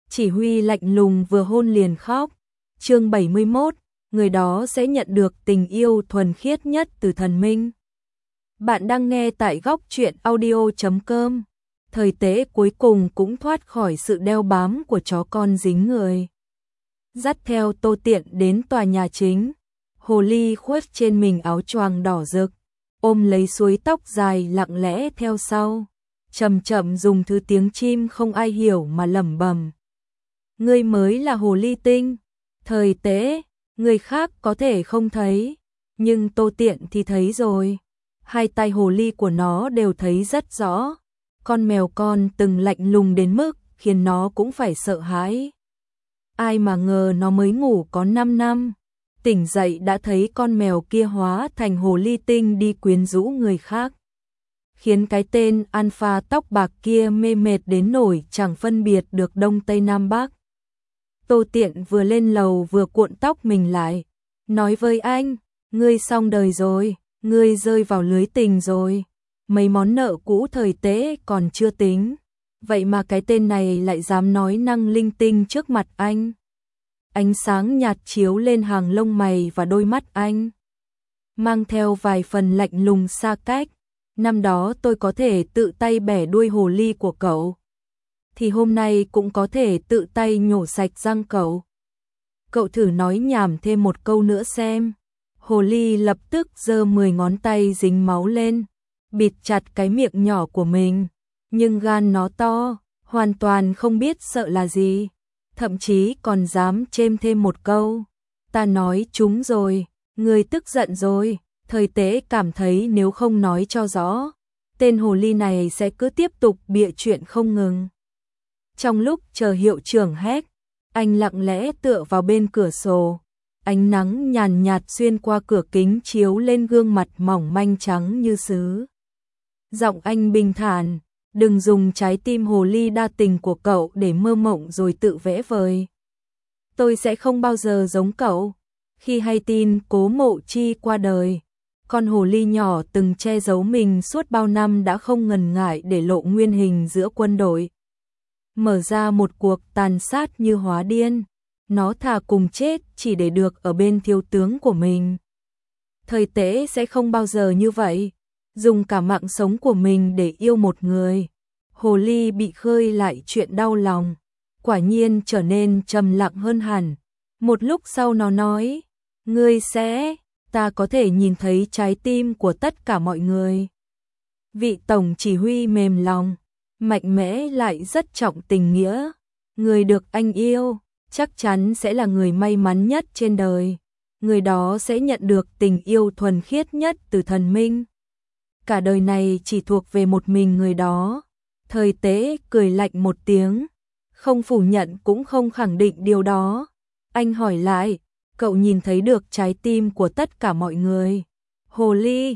Chỉ huy lạnh lùng vừa hôn liền khóc. Chương 71, người đó sẽ nhận được tình yêu thuần khiết nhất từ thần minh. Bạn đang nghe tại góc truyện audio.com. Thời Tế cuối cùng cũng thoát khỏi sự đeo bám của chó con dính người. Dắt theo Tô Tiện đến tòa nhà chính. Hồ ly khuất trên mình áo choàng đỏ rực, ôm lấy suối tóc dài lặng lẽ theo sau, chậm chậm dùng thứ tiếng chim không ai hiểu mà lẩm bẩm. Ngươi mới là hồ ly tinh. Thời Tế, người khác có thể không thấy, nhưng Tô Tiện thì thấy rồi. Hai tay hồ ly của nó đều thấy rất rõ. Con mèo con từng lạnh lùng đến mức khiến nó cũng phải sợ hãi. Ai mà ngờ nó mới ngủ có 5 năm, tỉnh dậy đã thấy con mèo kia hóa thành hồ ly tinh đi quyến rũ người khác, khiến cái tên alpha tóc bạc kia mê mệt đến nỗi chẳng phân biệt được đông tây nam bắc. Tô Tiện vừa lên lầu vừa cuộn tóc mình lại, nói với anh, ngươi xong đời rồi, ngươi rơi vào lưới tình rồi. Mấy món nợ cũ Thời Tế còn chưa tính, vậy mà cái tên này lại dám nói năng linh tinh trước mặt anh. Ánh sáng nhạt chiếu lên hàng lông mày và đôi mắt anh, mang theo vài phần lạnh lùng xa cách. Năm đó tôi có thể tự tay bẻ đuôi hồ ly của cậu, thì hôm nay cũng có thể tự tay nhổ sạch răng cậu. Cậu thử nói nhảm thêm một câu nữa xem. Hồ ly lập tức giơ 10 ngón tay dính máu lên, bịt chặt cái miệng nhỏ của mình, nhưng gan nó to, hoàn toàn không biết sợ là gì, thậm chí còn dám chêm thêm một câu. Ta nói chúng rồi, ngươi tức giận rồi. Thời Tế cảm thấy nếu không nói cho rõ, tên hồ ly này sẽ cứ tiếp tục bịa chuyện không ngừng. Trong lúc chờ hiệu trưởng hét, anh lặng lẽ tựa vào bên cửa sổ. Ánh nắng nhàn nhạt xuyên qua cửa kính chiếu lên gương mặt mỏng manh trắng như sứ. Giọng anh bình thản, đừng dùng trái tim hồ ly đa tình của cậu để mơ mộng rồi tự vẽ vời. Tôi sẽ không bao giờ giống cậu. Khi hay tin Cố Mộ Chi qua đời, con hồ ly nhỏ từng che giấu mình suốt bao năm đã không ngần ngại để lộ nguyên hình giữa quân đội, mở ra một cuộc tàn sát như hóa điên. Nó thà cùng chết chỉ để được ở bên thiếu tướng của mình. Thời Tế sẽ không bao giờ như vậy, dùng cả mạng sống của mình để yêu một người. Hồ ly bị khơi lại chuyện đau lòng, quả nhiên trở nên trầm lặng hơn hẳn. Một lúc sau nó nói, ngươi sẽ, ta có thể nhìn thấy trái tim của tất cả mọi người. Vị tổng chỉ huy mềm lòng, mạnh mẽ lại rất trọng tình nghĩa. Người được anh yêu chắc chắn sẽ là người may mắn nhất trên đời. Người đó sẽ nhận được tình yêu thuần khiết nhất từ thần minh. Cả đời này chỉ thuộc về một mình người đó. Thời Tế cười lạnh một tiếng, không phủ nhận cũng không khẳng định điều đó. Anh hỏi lại, cậu nhìn thấy được trái tim của tất cả mọi người? Hồ ly,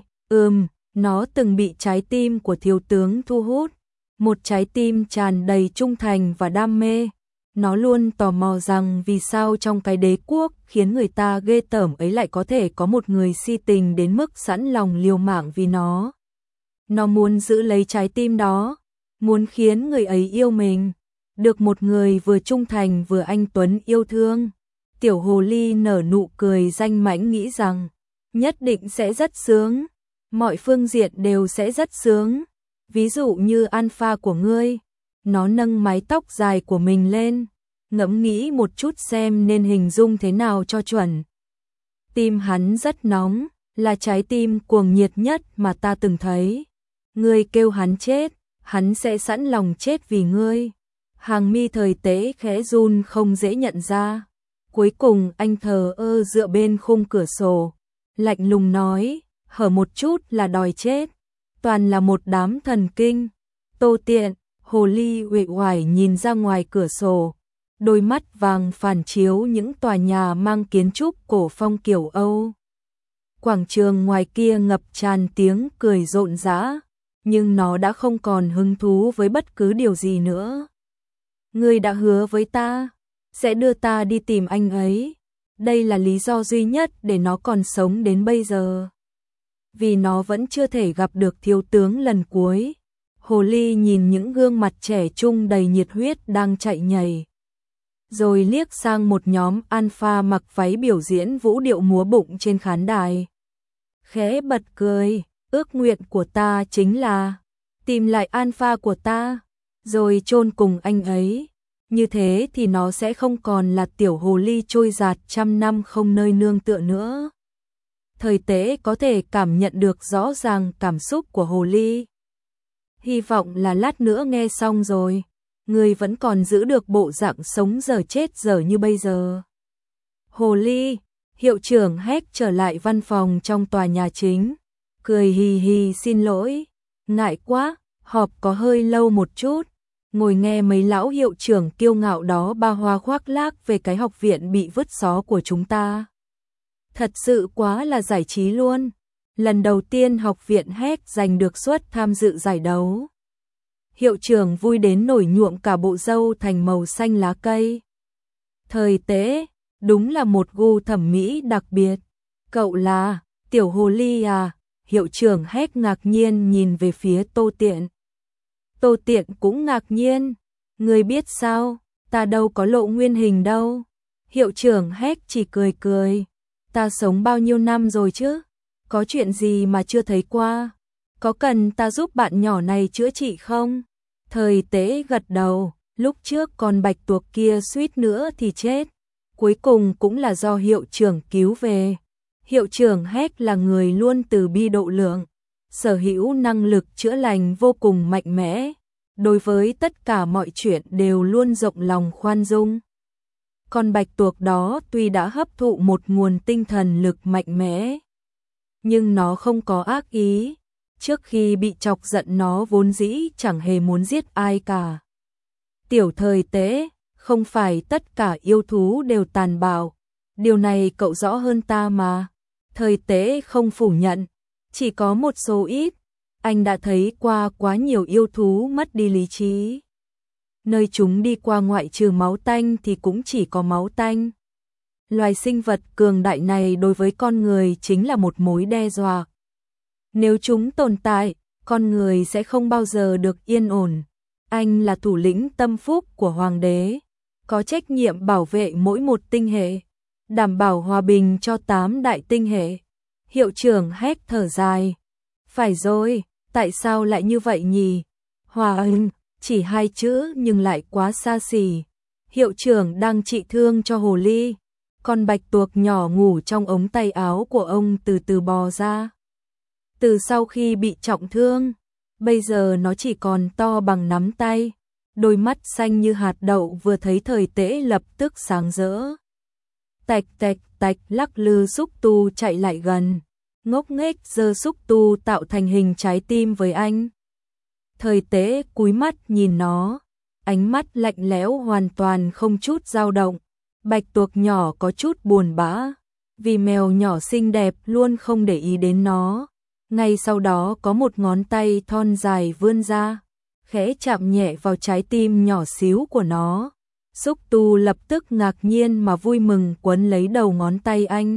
nó từng bị trái tim của thiếu tướng thu hút. Một trái tim tràn đầy trung thành và đam mê. Nó luôn tò mò rằng vì sao trong cái đế quốc khiến người ta ghê tởm ấy lại có thể có một người si tình đến mức sẵn lòng liều mạng vì nó. Nó muốn giữ lấy trái tim đó, muốn khiến người ấy yêu mình, được một người vừa trung thành vừa anh tuấn yêu thương. Tiểu hồ ly nở nụ cười danh mãnh nghĩ rằng nhất định sẽ rất sướng, mọi phương diện đều sẽ rất sướng. Ví dụ như alpha của ngươi. Nó nâng mái tóc dài của mình lên, ngẫm nghĩ một chút xem nên hình dung thế nào cho chuẩn. Tim hắn rất nóng, là trái tim cuồng nhiệt nhất mà ta từng thấy. Ngươi kêu hắn chết, hắn sẽ sẵn lòng chết vì ngươi. Hàng mi Thời Tế khẽ run không dễ nhận ra. Cuối cùng anh thờ ơ dựa bên khung cửa sổ, lạnh lùng nói, hở một chút là đòi chết. Toàn là một đám thần kinh. Tô Tiện, hồ ly uể oải nhìn ra ngoài cửa sổ, đôi mắt vàng phản chiếu những tòa nhà mang kiến trúc cổ phong kiểu Âu. Quảng trường ngoài kia ngập tràn tiếng cười rộn rã, nhưng nó đã không còn hứng thú với bất cứ điều gì nữa. Ngươi đã hứa với ta, sẽ đưa ta đi tìm anh ấy. Đây là lý do duy nhất để nó còn sống đến bây giờ. Vì nó vẫn chưa thể gặp được thiếu tướng lần cuối. Hồ ly nhìn những gương mặt trẻ trung đầy nhiệt huyết đang chạy nhảy. rồi liếc sang một nhóm alpha mặc váy biểu diễn vũ điệu múa bụng trên khán đài. Khẽ bật cười, ước nguyện của ta chính là tìm lại alpha của ta, rồi chôn cùng anh ấy. Như thế thì nó sẽ không còn là tiểu hồ ly trôi dạt trăm năm không nơi nương tựa nữa. Thời Tế có thể cảm nhận được rõ ràng cảm xúc của hồ ly. Hy vọng là lát nữa nghe xong rồi, người vẫn còn giữ được bộ dạng sống dở chết dở như bây giờ. Hồ ly, hiệu trưởng Hét trở lại văn phòng trong tòa nhà chính, cười hì hì xin lỗi, ngại quá, họp có hơi lâu một chút, ngồi nghe mấy lão hiệu trưởng kiêu ngạo đó ba hoa khoác lác về cái học viện bị vứt xó của chúng ta. Thật sự quá là giải trí luôn. Lần đầu tiên học viện Hét giành được suất tham dự giải đấu. Hiệu trưởng vui đến nổi nhuộm cả bộ râu thành màu xanh lá cây. Thời Tế, đúng là một gu thẩm mỹ đặc biệt. Cậu là, tiểu hồ ly à? Hiệu trưởng Hét ngạc nhiên nhìn về phía Tô Tiện. Tô Tiện cũng ngạc nhiên. Người biết sao, ta đâu có lộ nguyên hình đâu. Hiệu trưởng Hét chỉ cười cười. Ta sống bao nhiêu năm rồi chứ? Có chuyện gì mà chưa thấy qua? Có cần ta giúp bạn nhỏ này chữa trị không? Thời Tế gật đầu, lúc trước con bạch tuộc kia suýt nữa thì chết. Cuối cùng cũng là do hiệu trưởng cứu về. Hiệu trưởng Hét là người luôn từ bi độ lượng, sở hữu năng lực chữa lành vô cùng mạnh mẽ. Đối với tất cả mọi chuyện đều luôn rộng lòng khoan dung. Con bạch tuộc đó tuy đã hấp thụ một nguồn tinh thần lực mạnh mẽ, nhưng nó không có ác ý. Trước khi bị chọc giận nó vốn dĩ chẳng hề muốn giết ai cả. Tiểu Thời Tế, không phải tất cả yêu thú đều tàn bạo. Điều này cậu rõ hơn ta mà. Thời Tế không phủ nhận, chỉ có một số ít. Anh đã thấy qua quá nhiều yêu thú mất đi lý trí. Nơi chúng đi qua ngoại trừ máu tanh thì cũng chỉ có máu tanh. Loài sinh vật cường đại này đối với con người chính là một mối đe dọa. Nếu chúng tồn tại, con người sẽ không bao giờ được yên ổn. Anh là thủ lĩnh tâm phúc của hoàng đế, có trách nhiệm bảo vệ mỗi một tinh hệ, đảm bảo hòa bình cho 8 đại tinh hệ. Hiệu trưởng Hét thở dài. Phải rồi, tại sao lại như vậy nhỉ? Hòa bình, chỉ 2 chữ nhưng lại quá xa xỉ. Hiệu trưởng đang trị thương cho hồ ly. Con bạch tuộc nhỏ ngủ trong ống tay áo của ông từ từ bò ra. Từ sau khi bị trọng thương, bây giờ nó chỉ còn to bằng nắm tay. Đôi mắt xanh như hạt đậu vừa thấy Thời Tế lập tức sáng rỡ. Tạch tạch tạch lắc lư xúc tu chạy lại gần. Ngốc nghếch giơ xúc tu tạo thành hình trái tim với anh. Thời Tế cúi mắt nhìn nó, ánh mắt lạnh lẽo hoàn toàn không chút dao động. Bạch tuộc nhỏ có chút buồn bã, vì mèo nhỏ xinh đẹp luôn không để ý đến nó. Ngay sau đó có một ngón tay thon dài vươn ra, khẽ chạm nhẹ vào trái tim nhỏ xíu của nó. Xúc tu lập tức ngạc nhiên mà vui mừng quấn lấy đầu ngón tay anh.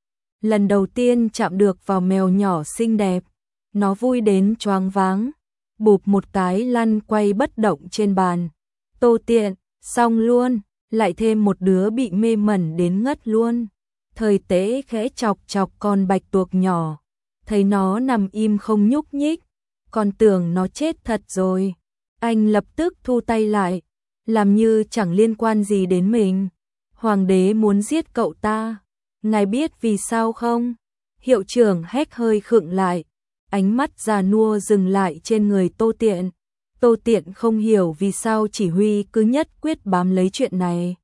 Lần đầu tiên chạm được vào mèo nhỏ xinh đẹp, nó vui đến choáng váng, bụp một cái lăn quay bất động trên bàn. Tô Tiện, xong luôn, lại thêm một đứa bị mê mẩn đến ngất luôn. Thời Tế khẽ chọc chọc con bạch tuộc nhỏ, thấy nó nằm im không nhúc nhích, còn tưởng nó chết thật rồi. Anh lập tức thu tay lại, làm như chẳng liên quan gì đến mình. Hoàng đế muốn giết cậu ta, ngài biết vì sao không? Hiệu trưởng Hét hơi khựng lại, ánh mắt già nua dừng lại trên người Tô Tiện. Tô Tiện không hiểu vì sao chỉ huy cứ nhất quyết bám lấy chuyện này.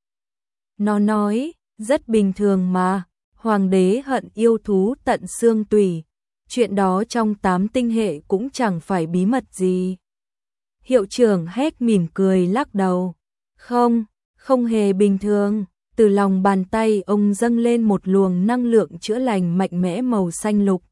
Nó nói, rất bình thường mà, hoàng đế hận yêu thú tận xương tủy. Chuyện đó trong 8 tinh hệ cũng chẳng phải bí mật gì. Hiệu trưởng Hét mỉm cười lắc đầu. Không, không hề bình thường. Từ lòng bàn tay ông dâng lên một luồng năng lượng chữa lành mạnh mẽ màu xanh lục.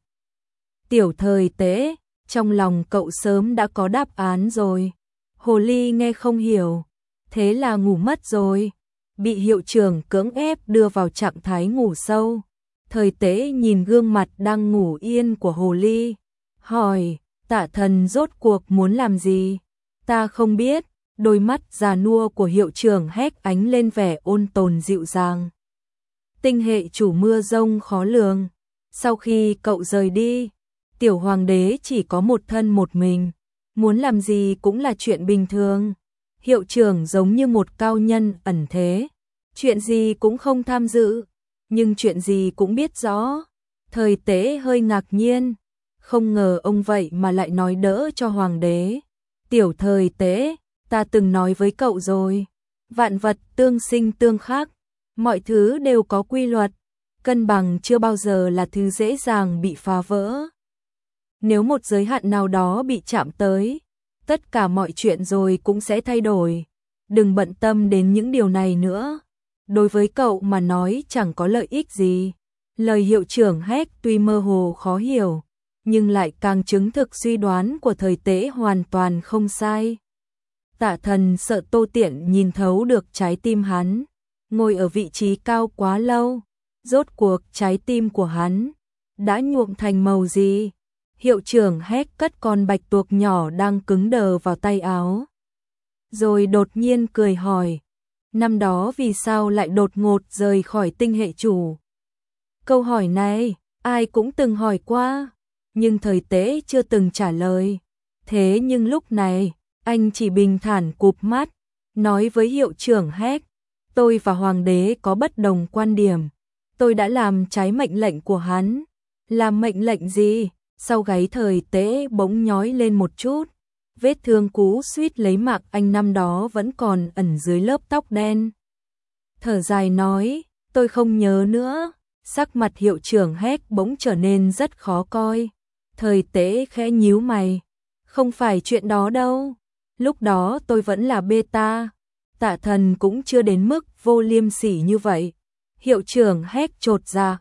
Tiểu Thời Tế, trong lòng cậu sớm đã có đáp án rồi. Hồ ly nghe không hiểu, thế là ngủ mất rồi. Bị hiệu trưởng cưỡng ép đưa vào trạng thái ngủ sâu. Thời Tế nhìn gương mặt đang ngủ yên của hồ ly, hỏi, Tạ Thần rốt cuộc muốn làm gì? Ta không biết, Đôi mắt già nua của hiệu trưởng Hét ánh lên vẻ ôn tồn dịu dàng. Tinh hệ chủ mưa rông khó lường. Sau khi cậu rời đi, tiểu hoàng đế chỉ có một thân một mình. Muốn làm gì cũng là chuyện bình thường. Hiệu trưởng giống như một cao nhân ẩn thế. Chuyện gì cũng không tham dự, nhưng chuyện gì cũng biết rõ. Thời Tế hơi ngạc nhiên. Không ngờ ông vậy mà lại nói đỡ cho hoàng đế. Tiểu Thời Tế, ta từng nói với cậu rồi. Vạn vật tương sinh tương khắc. Mọi thứ đều có quy luật. Cân bằng chưa bao giờ là thứ dễ dàng bị phá vỡ. Nếu một giới hạn nào đó bị chạm tới, tất cả mọi chuyện rồi cũng sẽ thay đổi. Đừng bận tâm đến những điều này nữa. Đối với cậu mà nói chẳng có lợi ích gì. Lời hiệu trưởng Hét tuy mơ hồ khó hiểu, nhưng lại càng chứng thực suy đoán của Thời Tế hoàn toàn không sai. Tạ Thần sợ Tô Tiện nhìn thấu được trái tim hắn, ngồi ở vị trí cao quá lâu, rốt cuộc trái tim của hắn đã nhuộm thành màu gì? Hiệu trưởng Hét cất con bạch tuộc nhỏ đang cứng đờ vào tay áo. Rồi đột nhiên cười hỏi, năm đó vì sao lại đột ngột rời khỏi tinh hệ chủ? Câu hỏi này, ai cũng từng hỏi qua, nhưng Thời Tế chưa từng trả lời. Thế nhưng lúc này, anh chỉ bình thản cụp mắt, nói với hiệu trưởng Hét, tôi và hoàng đế có bất đồng quan điểm. Tôi đã làm trái mệnh lệnh của hắn. Làm mệnh lệnh gì? Sau gáy Thời Tế bỗng nhói lên một chút. Vết thương cú suýt lấy mạng anh năm đó vẫn còn ẩn dưới lớp tóc đen. Thở dài nói, tôi không nhớ nữa. Sắc mặt hiệu trưởng Hét bỗng trở nên rất khó coi. Thời Tế khẽ nhíu mày. Không phải chuyện đó đâu. Lúc đó tôi vẫn là beta. Tạ Thần cũng chưa đến mức vô liêm sỉ như vậy. Hiệu trưởng Hét chột ra.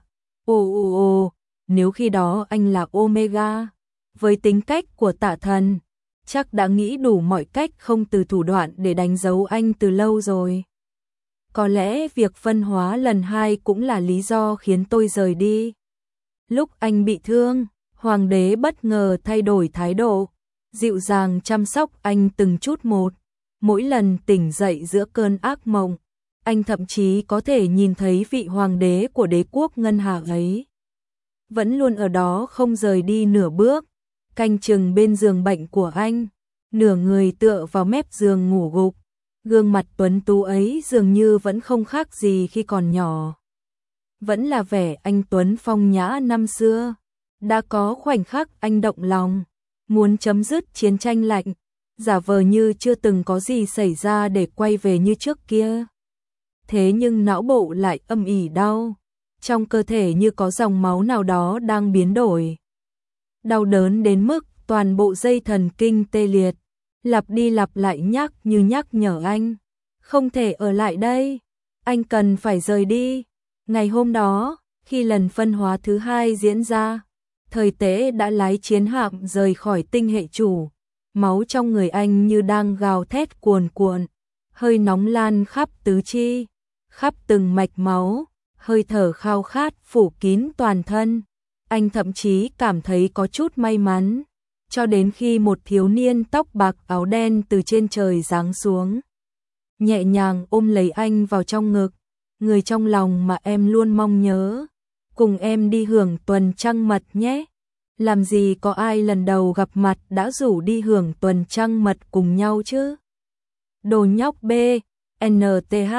Ồ, nếu khi đó anh là Omega. Với tính cách của Tạ Thần, chắc đã nghĩ đủ mọi cách không từ thủ đoạn để đánh dấu anh từ lâu rồi. Có lẽ việc phân hóa lần 2 cũng là lý do khiến tôi rời đi. Lúc anh bị thương, hoàng đế bất ngờ thay đổi thái độ, dịu dàng chăm sóc anh từng chút một. Mỗi lần tỉnh dậy giữa cơn ác mộng, anh thậm chí có thể nhìn thấy vị hoàng đế của đế quốc ngân hà ấy. Vẫn luôn ở đó không rời đi nửa bước, canh chừng bên giường bệnh của anh, nửa người tựa vào mép giường ngủ gục. Gương mặt tuấn tú ấy dường như vẫn không khác gì khi còn nhỏ. Vẫn là vẻ anh tuấn phong nhã năm xưa. Đã có khoảnh khắc anh động lòng, muốn chấm dứt chiến tranh lạnh, giả vờ như chưa từng có gì xảy ra để quay về như trước kia. Thế nhưng não bộ lại âm ỉ đau, trong cơ thể như có dòng máu nào đó đang biến đổi. Đau đớn đến mức toàn bộ dây thần kinh tê liệt, lặp đi lặp lại nhắc nhở anh, không thể ở lại đây, anh cần phải rời đi. Ngày hôm đó, khi lần phân hóa thứ 2 diễn ra, Thời Tế đã lái chiến hạm rời khỏi tinh hệ chủ, máu trong người anh như đang gào thét cuồn cuộn, hơi nóng lan khắp tứ chi, khắp từng mạch máu, hơi thở khao khát phủ kín toàn thân. Anh thậm chí cảm thấy có chút may mắn, cho đến khi một thiếu niên tóc bạc áo đen từ trên trời giáng xuống, nhẹ nhàng ôm lấy anh vào trong ngực, người trong lòng mà em luôn mong nhớ, cùng em đi hưởng tuần trăng mật nhé. Làm gì có ai lần đầu gặp mặt đã rủ đi hưởng tuần trăng mật cùng nhau chứ? Đồ nhóc B, NTH,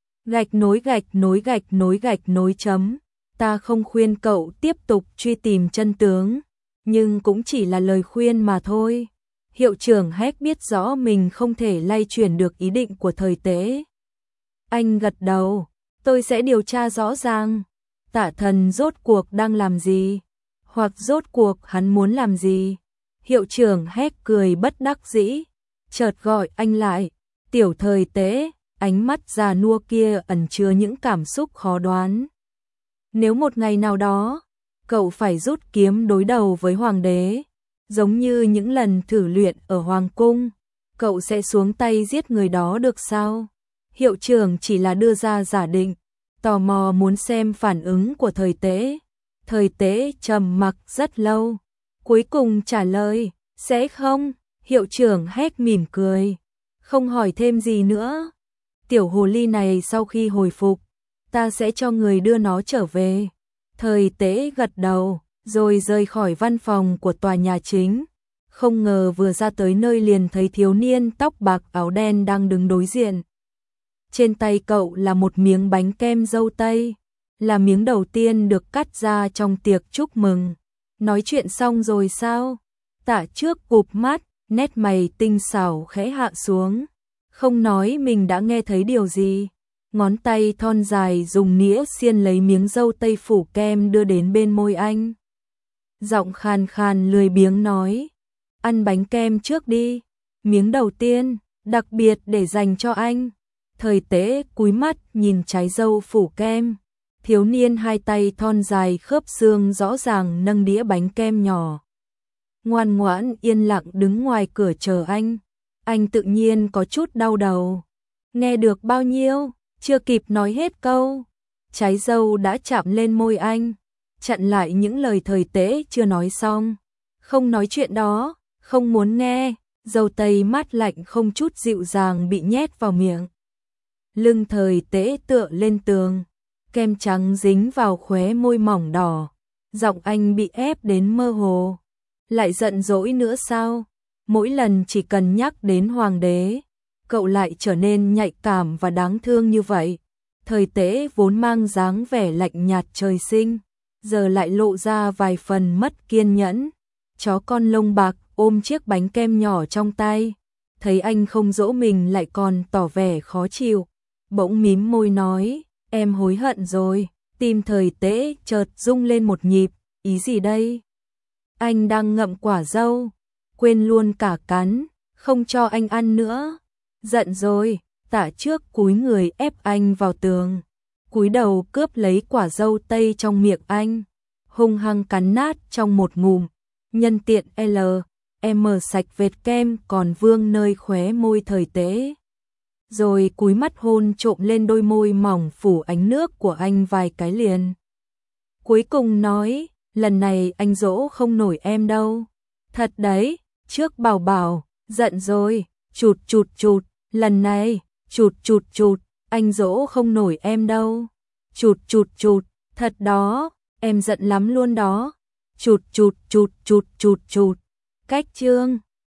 _____ chấm. Ta không khuyên cậu tiếp tục truy tìm chân tướng, nhưng cũng chỉ là lời khuyên mà thôi. Hiệu trưởng Hét biết rõ mình không thể lay chuyển được ý định của Thời Tế. Anh gật đầu, tôi sẽ điều tra rõ ràng. Tạ Thần rốt cuộc đang làm gì? Hoặc rốt cuộc hắn muốn làm gì? Hiệu trưởng Hét cười bất đắc dĩ, chợt gọi anh lại. Tiểu Thời Tế, ánh mắt già nua kia ẩn chứa những cảm xúc khó đoán. Nếu một ngày nào đó, cậu phải rút kiếm đối đầu với hoàng đế, giống như những lần thử luyện ở hoàng cung, cậu sẽ xuống tay giết người đó được sao? Hiệu trưởng chỉ là đưa ra giả định, tò mò muốn xem phản ứng của Thời Tế. Thời Tế trầm mặc rất lâu, cuối cùng trả lời, sẽ không. Hiệu trưởng Hét mỉm cười, không hỏi thêm gì nữa. Tiểu hồ ly này sau khi hồi phục, ta sẽ cho người đưa nó trở về. Thời Tế gật đầu, rồi rời khỏi văn phòng của tòa nhà chính. Không ngờ vừa ra tới nơi liền thấy thiếu niên tóc bạc áo đen đang đứng đối diện. Trên tay cậu là một miếng bánh kem dâu tây, là miếng đầu tiên được cắt ra trong tiệc chúc mừng. Nói chuyện xong rồi sao? Tạ Trước cụp mắt, nét mày tinh xảo khẽ hạ xuống. Không nói mình đã nghe thấy điều gì. Ngón tay thon dài dùng nĩa xiên lấy miếng dâu tây phủ kem đưa đến bên môi anh. Giọng khàn khàn lười biếng nói, ăn bánh kem trước đi, miếng đầu tiên, đặc biệt để dành cho anh. Thời Tế cúi mắt nhìn trái dâu phủ kem. Thiếu niên hai tay thon dài khớp xương rõ ràng nâng đĩa bánh kem nhỏ. Ngoan ngoãn yên lặng đứng ngoài cửa chờ anh. Anh tự nhiên có chút đau đầu. Nghe được bao nhiêu, chưa kịp nói hết câu. Trái dâu đã chạm lên môi anh, chặn lại những lời Thời Tế chưa nói xong. Không nói chuyện đó, không muốn nghe. Dâu tây mát lạnh không chút dịu dàng bị nhét vào miệng. Lưng Thời Tế tựa lên tường, kem trắng dính vào khóe môi mỏng đỏ. Giọng anh bị ép đến mơ hồ. Lại giận dỗi nữa sao? Mỗi lần chỉ cần nhắc đến hoàng đế, cậu lại trở nên nhạy cảm và đáng thương như vậy. Thời Tế vốn mang dáng vẻ lạnh nhạt trời sinh, giờ lại lộ ra vài phần mất kiên nhẫn. Chó con lông bạc ôm chiếc bánh kem nhỏ trong tay, thấy anh không dỗ mình lại còn tỏ vẻ khó chịu. Bỗng mím môi nói, em hối hận rồi. Tim Thời Tế chợt rung lên một nhịp, ý gì đây? Anh đang ngậm quả dâu, quên luôn cả cắn, không cho anh ăn nữa. Giận rồi, Tạ Trước cúi người ép anh vào tường, cúi đầu cướp lấy quả dâu tây trong miệng anh, hung hăng cắn nát trong một ngụm. Nhân tiện M sạch vệt kem còn vương nơi khóe môi Thời Tế. Rồi cúi mắt hôn trộm lên đôi môi mỏng phủ ánh nước của anh vài cái liền. Cuối cùng nói, lần này anh dỗ không nổi em đâu. Thật đấy, Trước bảo bảo, giận rồi, chụt chụt chụt, lần này, chụt chụt chụt, anh dỗ không nổi em đâu. Chụt chụt chụt, thật đó, em giận lắm luôn đó. Chụt chụt chụt chụt chụt chụt. Cách chương